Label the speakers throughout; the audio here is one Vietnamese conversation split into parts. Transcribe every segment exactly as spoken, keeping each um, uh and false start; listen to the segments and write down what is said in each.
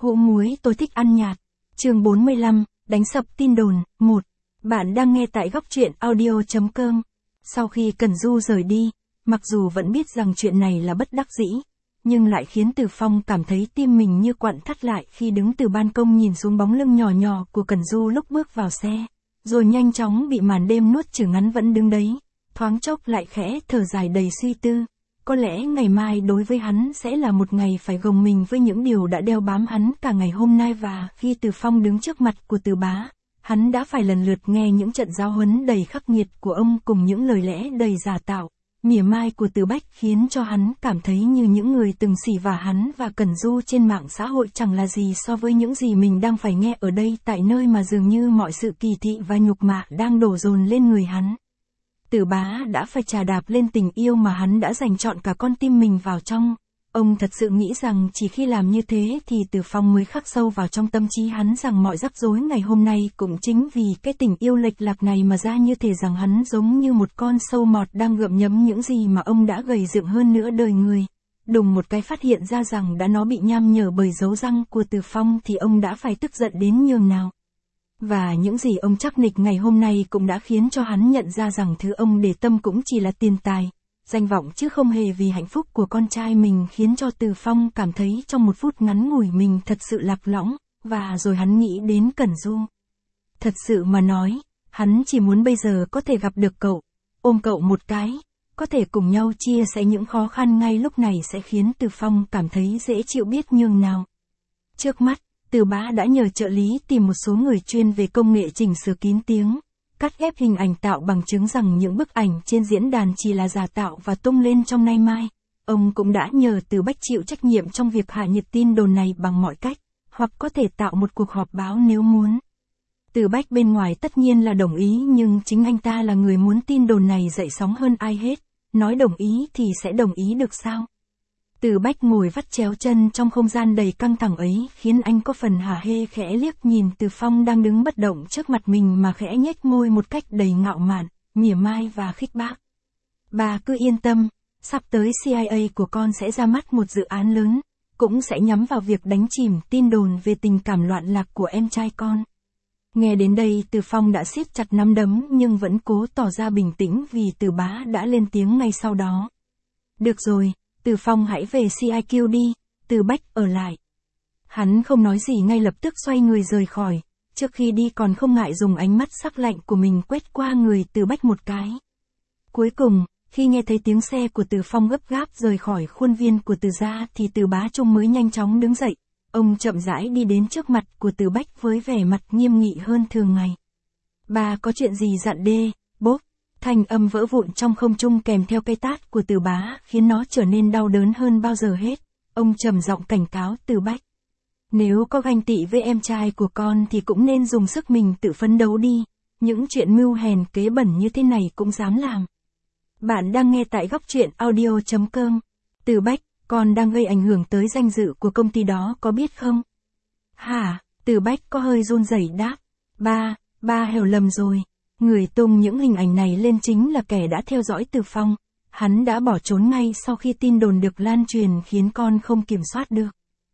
Speaker 1: Hũ muối tôi thích ăn nhạt. Chương bốn mươi lăm, đánh sập tin đồn. một. Bạn đang nghe tại góc truyện audio chấm com. Sau khi Cần Du rời đi, mặc dù vẫn biết rằng chuyện này là bất đắc dĩ, nhưng lại khiến Từ Phong cảm thấy tim mình như quặn thắt lại khi đứng từ ban công nhìn xuống bóng lưng nhỏ nhỏ của Cần Du lúc bước vào xe, rồi nhanh chóng bị màn đêm nuốt chửng. Hắn vẫn đứng đấy, thoáng chốc lại khẽ thở dài đầy suy tư. Có lẽ ngày mai đối với hắn sẽ là một ngày phải gồng mình với những điều đã đeo bám hắn cả ngày hôm nay, và khi Từ Phong đứng trước mặt của Từ Bá, hắn đã phải lần lượt nghe những trận giáo huấn đầy khắc nghiệt của ông cùng những lời lẽ đầy giả tạo, mỉa mai của Từ Bách khiến cho hắn cảm thấy như những người từng xỉ vả hắn và Cần Du trên mạng xã hội chẳng là gì so với những gì mình đang phải nghe ở đây, tại nơi mà dường như mọi sự kỳ thị và nhục mạ đang đổ dồn lên người hắn. Từ Bá đã phải chà đạp lên tình yêu mà hắn đã dành trọn cả con tim mình vào trong. Ông thật sự nghĩ rằng chỉ khi làm như thế thì Từ Phong mới khắc sâu vào trong tâm trí hắn rằng mọi rắc rối ngày hôm nay cũng chính vì cái tình yêu lệch lạc này mà ra, như thể rằng hắn giống như một con sâu mọt đang gặm nhấm những gì mà ông đã gầy dựng hơn nửa đời người. Đùng một cái phát hiện ra rằng đã nó bị nham nhở bởi dấu răng của Từ Phong thì ông đã phải tức giận đến nhường nào. Và những gì ông chắc nịch ngày hôm nay cũng đã khiến cho hắn nhận ra rằng thứ ông để tâm cũng chỉ là tiền tài, danh vọng, chứ không hề vì hạnh phúc của con trai mình, khiến cho Từ Phong cảm thấy trong một phút ngắn ngủi mình thật sự lạc lõng, và rồi hắn nghĩ đến Cần Du. Thật sự mà nói, hắn chỉ muốn bây giờ có thể gặp được cậu, ôm cậu một cái, có thể cùng nhau chia sẻ những khó khăn ngay lúc này sẽ khiến Từ Phong cảm thấy dễ chịu biết nhường nào. Trước mắt, Từ Bá đã nhờ trợ lý tìm một số người chuyên về công nghệ chỉnh sửa kín tiếng, cắt ghép hình ảnh, tạo bằng chứng rằng những bức ảnh trên diễn đàn chỉ là giả tạo và tung lên trong nay mai. Ông cũng đã nhờ Từ Bách chịu trách nhiệm trong việc hạ nhiệt tin đồn này bằng mọi cách, hoặc có thể tạo một cuộc họp báo nếu muốn. Từ Bách bên ngoài tất nhiên là đồng ý, nhưng chính anh ta là người muốn tin đồn này dậy sóng hơn ai hết. Nói đồng ý thì sẽ đồng ý được sao? Từ Bách ngồi vắt chéo chân trong không gian đầy căng thẳng ấy, khiến anh có phần hả hê khẽ liếc nhìn Từ Phong đang đứng bất động trước mặt mình mà khẽ nhếch môi một cách đầy ngạo mạn, mỉa mai và khích bác. Bà cứ yên tâm, sắp tới xê i a của con sẽ ra mắt một dự án lớn, cũng sẽ nhắm vào việc đánh chìm tin đồn về tình cảm loạn lạc của em trai con. Nghe đến đây Từ Phong đã siết chặt nắm đấm nhưng vẫn cố tỏ ra bình tĩnh vì Từ Bá đã lên tiếng ngay sau đó. Được rồi, Từ Phong hãy về xê i quy đi, Từ Bách ở lại. Hắn không nói gì, ngay lập tức xoay người rời khỏi, trước khi đi còn không ngại dùng ánh mắt sắc lạnh của mình quét qua người Từ Bách một cái. Cuối cùng, khi nghe thấy tiếng xe của Từ Phong gấp gáp rời khỏi khuôn viên của Từ gia thì Từ Bá Trung mới nhanh chóng đứng dậy. Ông chậm rãi đi đến trước mặt của Từ Bách với vẻ mặt nghiêm nghị hơn thường ngày. Bà có chuyện gì dặn đê, bốp. Thanh âm vỡ vụn trong không trung kèm theo cây tát của Từ Bá khiến nó trở nên đau đớn hơn bao giờ hết. Ông trầm giọng cảnh cáo Từ Bách. Nếu có ganh tị với em trai của con thì cũng nên dùng sức mình tự phấn đấu đi. Những chuyện mưu hèn kế bẩn như thế này cũng dám làm. Bạn đang nghe tại góc truyện audio chấm com. Từ Bách, con đang gây ảnh hưởng tới danh dự của công ty đó có biết không? Hả? Từ Bách có hơi run rẩy đáp. Ba, ba hiểu lầm rồi. Người tung những hình ảnh này lên chính là kẻ đã theo dõi Từ Phong. Hắn đã bỏ trốn ngay sau khi tin đồn được lan truyền khiến con không kiểm soát được.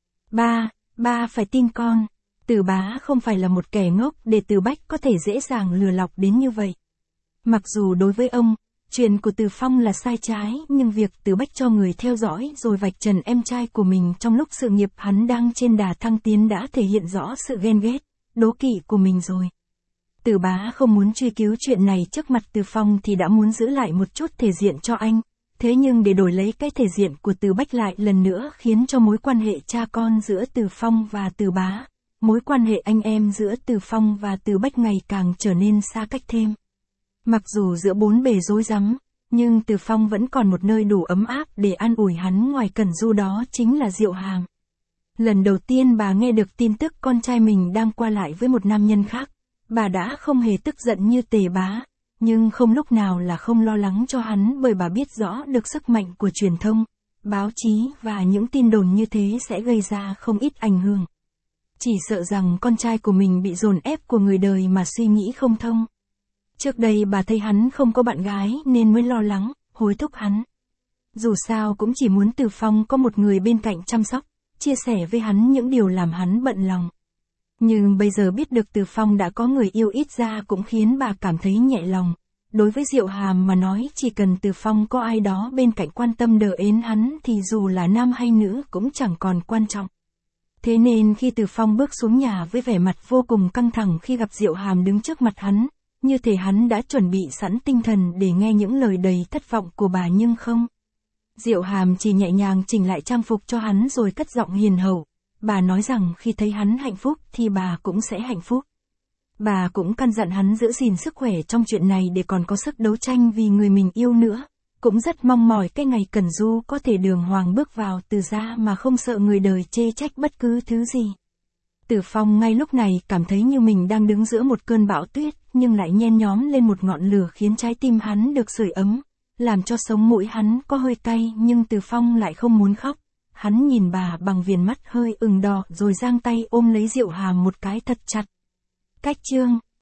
Speaker 1: Ba, ba phải tin con. Từ Bá không phải là một kẻ ngốc để Từ Bách có thể dễ dàng lừa lọc đến như vậy. Mặc dù đối với ông, chuyện của Từ Phong là sai trái, nhưng việc Từ Bách cho người theo dõi rồi vạch trần em trai của mình trong lúc sự nghiệp hắn đang trên đà thăng tiến đã thể hiện rõ sự ghen ghét, đố kỵ của mình rồi. Từ Bá không muốn truy cứu chuyện này trước mặt Từ Phong thì đã muốn giữ lại một chút thể diện cho anh, thế nhưng để đổi lấy cái thể diện của Từ Bách lại lần nữa khiến cho mối quan hệ cha con giữa Từ Phong và Từ Bá, mối quan hệ anh em giữa Từ Phong và Từ Bách ngày càng trở nên xa cách thêm. Mặc dù giữa bốn bề rối rắm, nhưng Từ Phong vẫn còn một nơi đủ ấm áp để an ủi hắn ngoài Cần Du, đó chính là Diệu Hàm. Lần đầu tiên bà nghe được tin tức con trai mình đang qua lại với một nam nhân khác, bà đã không hề tức giận như Tề Bá, nhưng không lúc nào là không lo lắng cho hắn, bởi bà biết rõ được sức mạnh của truyền thông, báo chí và những tin đồn như thế sẽ gây ra không ít ảnh hưởng. Chỉ sợ rằng con trai của mình bị dồn ép của người đời mà suy nghĩ không thông. Trước đây bà thấy hắn không có bạn gái nên mới lo lắng, hối thúc hắn. Dù sao cũng chỉ muốn Từ Phong có một người bên cạnh chăm sóc, chia sẻ với hắn những điều làm hắn bận lòng. Nhưng bây giờ biết được Từ Phong đã có người yêu ít ra cũng khiến bà cảm thấy nhẹ lòng. Đối với Diệu Hàm mà nói, chỉ cần Từ Phong có ai đó bên cạnh quan tâm đỡ ến hắn thì dù là nam hay nữ cũng chẳng còn quan trọng. Thế nên khi Từ Phong bước xuống nhà với vẻ mặt vô cùng căng thẳng khi gặp Diệu Hàm đứng trước mặt hắn, như thể hắn đã chuẩn bị sẵn tinh thần để nghe những lời đầy thất vọng của bà, nhưng không. Diệu Hàm chỉ nhẹ nhàng chỉnh lại trang phục cho hắn rồi cất giọng hiền hậu. Bà nói rằng khi thấy hắn hạnh phúc thì bà cũng sẽ hạnh phúc. Bà cũng căn dặn hắn giữ gìn sức khỏe trong chuyện này để còn có sức đấu tranh vì người mình yêu nữa. Cũng rất mong mỏi cái ngày Cẩn Du có thể đường hoàng bước vào Từ gia mà không sợ người đời chê trách bất cứ thứ gì. Từ Phong ngay lúc này cảm thấy như mình đang đứng giữa một cơn bão tuyết, nhưng lại nhen nhóm lên một ngọn lửa khiến trái tim hắn được sưởi ấm, làm cho sống mũi hắn có hơi cay, nhưng Từ Phong lại không muốn khóc. Hắn nhìn bà bằng viền mắt hơi ửng đỏ rồi giang tay ôm lấy Diệu Hàm một cái thật chặt. Cách chương